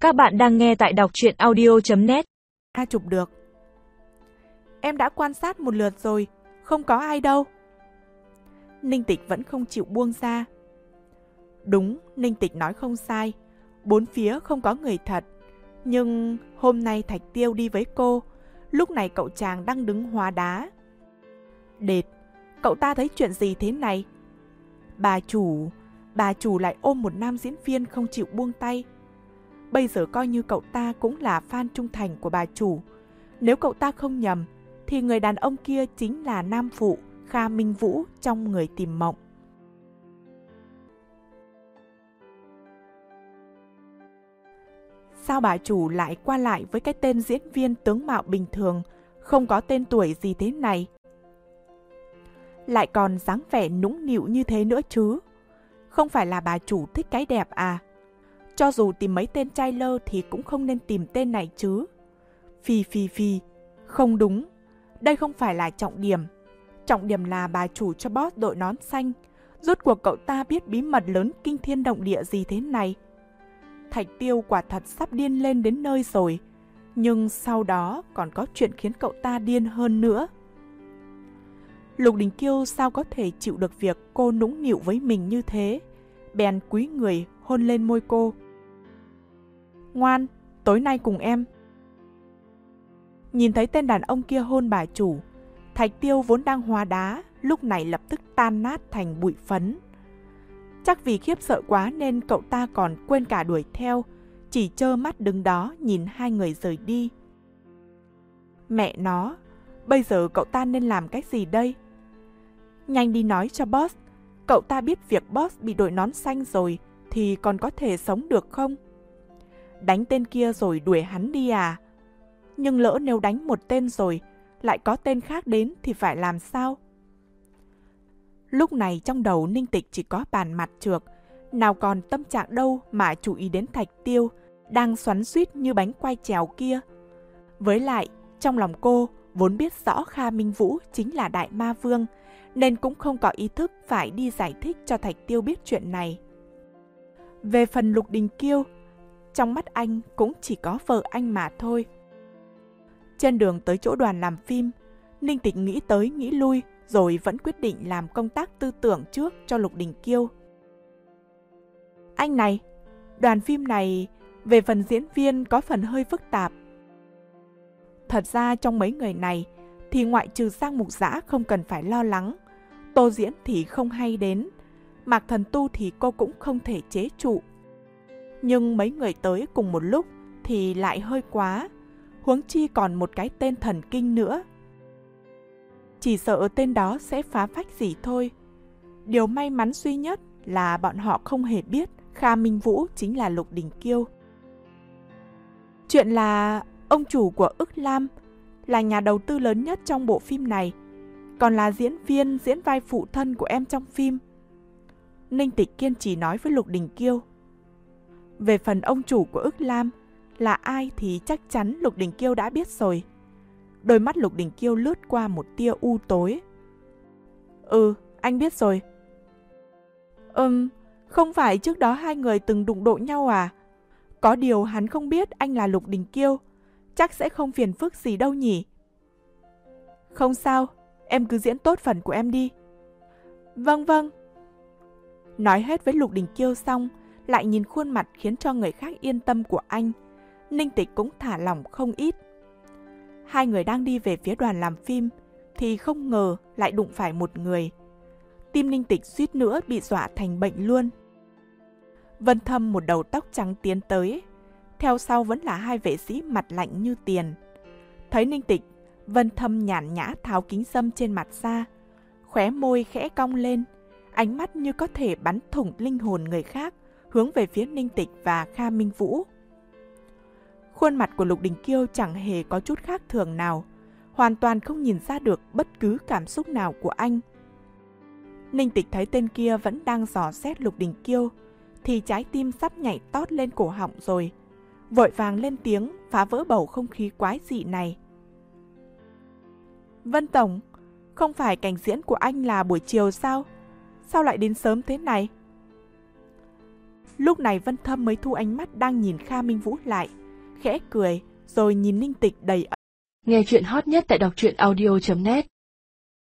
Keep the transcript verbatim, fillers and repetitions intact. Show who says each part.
Speaker 1: Các bạn đang nghe tại đọc truyện audio chấm net.
Speaker 2: A chụp được. Em đã quan sát một lượt rồi, không có ai đâu. Ninh Tịch vẫn không chịu buông ra. Đúng, Ninh Tịch nói không sai, bốn phía không có người thật. Nhưng hôm nay Thạch Tiêu đi với cô, lúc này cậu chàng đang đứng hóa đá. Đệt, cậu ta thấy chuyện gì thế này? Bà chủ, bà chủ lại ôm một nam diễn viên không chịu buông tay. Bây giờ coi như cậu ta cũng là fan trung thành của bà chủ. Nếu cậu ta không nhầm, thì người đàn ông kia chính là nam phụ Kha Minh Vũ trong Người Tìm Mộng. Sao bà chủ lại qua lại với cái tên diễn viên tướng mạo bình thường, không có tên tuổi gì thế này? Lại còn dáng vẻ nũng nịu như thế nữa chứ? Không phải là bà chủ thích cái đẹp à? Cho dù tìm mấy tên trai lơ thì cũng không nên tìm tên này chứ. Phi phi phi, không đúng. Đây không phải là trọng điểm. Trọng điểm là bà chủ cho boss đội nón xanh. Rốt cuộc cậu ta biết bí mật lớn kinh thiên động địa gì thế này? Thạch Tiêu quả thật sắp điên lên đến nơi rồi. Nhưng sau đó còn có chuyện khiến cậu ta điên hơn nữa. Lục Đình Kiêu sao có thể chịu được việc cô nũng nịu với mình như thế? Bèn cúi người hôn lên môi cô. Ngoan, tối nay cùng em. Nhìn thấy tên đàn ông kia hôn bà chủ, Thạch Tiêu vốn đang hóa đá, lúc này lập tức tan nát thành bụi phấn. Chắc vì khiếp sợ quá nên cậu ta còn quên cả đuổi theo, chỉ trơ mắt đứng đó nhìn hai người rời đi. Mẹ nó, bây giờ cậu ta nên làm cái gì đây? Nhanh đi nói cho boss, cậu ta biết việc boss bị đội nón xanh rồi thì còn có thể sống được không? Đánh tên kia rồi đuổi hắn đi à? Nhưng lỡ nếu đánh một tên rồi, lại có tên khác đến thì phải làm sao? Lúc này trong đầu Ninh Tịch chỉ có bàn mặt trược, nào còn tâm trạng đâu mà chú ý đến Thạch Tiêu đang xoắn xuýt như bánh quay trèo kia. Với lại, trong lòng cô vốn biết rõ Kha Minh Vũ chính là Đại Ma Vương, nên cũng không có ý thức phải đi giải thích cho Thạch Tiêu biết chuyện này. Về phần Lục Đình Kiêu, trong mắt anh cũng chỉ có vợ anh mà thôi. Trên đường tới chỗ đoàn làm phim, Ninh Tịch nghĩ tới nghĩ lui rồi vẫn quyết định làm công tác tư tưởng trước cho Lục Đình Kiêu. Anh này, đoàn phim này về phần diễn viên có phần hơi phức tạp. Thật ra trong mấy người này thì ngoại trừ Giang Mục Dã không cần phải lo lắng, Tô Diễn thì không hay đến, Mạc Thần Tu thì cô cũng không thể chế trụ. Nhưng mấy người tới cùng một lúc thì lại hơi quá, huống chi còn một cái tên thần kinh nữa. Chỉ sợ tên đó sẽ phá phách gì thôi. Điều may mắn duy nhất là bọn họ không hề biết Kha Minh Vũ chính là Lục Đình Kiêu. Chuyện là ông chủ của Ức Lam là nhà đầu tư lớn nhất trong bộ phim này, còn là diễn viên diễn vai phụ thân của em trong phim. Ninh Tịch kiên trì nói với Lục Đình Kiêu. Về phần ông chủ của Ức Lam là ai thì chắc chắn Lục Đình Kiêu đã biết rồi. Đôi mắt Lục Đình Kiêu lướt qua một tia u tối. Ừ, anh biết rồi. Ừm, không phải trước đó hai người từng đụng độ nhau à? Có điều hắn không biết anh là Lục Đình Kiêu, chắc sẽ không phiền phức gì đâu nhỉ? Không sao, em cứ diễn tốt phần của em đi. Vâng vâng. Nói hết với Lục Đình Kiêu xong, lại nhìn khuôn mặt khiến cho người khác yên tâm của anh, Ninh Tịch cũng thả lỏng không ít. Hai người đang đi về phía đoàn làm phim thì không ngờ lại đụng phải một người. Tim Ninh Tịch suýt nữa bị dọa thành bệnh luôn. Vân Thâm một đầu tóc trắng tiến tới, theo sau vẫn là hai vệ sĩ mặt lạnh như tiền. Thấy Ninh Tịch, Vân Thâm nhàn nhã tháo kính râm trên mặt ra, khóe môi khẽ cong lên, ánh mắt như có thể bắn thủng linh hồn người khác, hướng về phía Ninh Tịch và Kha Minh Vũ. Khuôn mặt của Lục Đình Kiêu chẳng hề có chút khác thường nào, hoàn toàn không nhìn ra được bất cứ cảm xúc nào của anh. Ninh Tịch thấy tên kia vẫn đang dò xét Lục Đình Kiêu, thì trái tim sắp nhảy tót lên cổ họng rồi, vội vàng lên tiếng phá vỡ bầu không khí quái dị này. Vân Tổng, không phải cảnh diễn của anh là buổi chiều sao? Sao lại đến sớm thế này? Lúc này Vân Thâm mới thu ánh mắt đang nhìn Kha Minh Vũ lại, khẽ cười, rồi nhìn Ninh Tịch đầy ẩn.
Speaker 3: Nghe chuyện hot nhất tại đọc truyện audio chấm net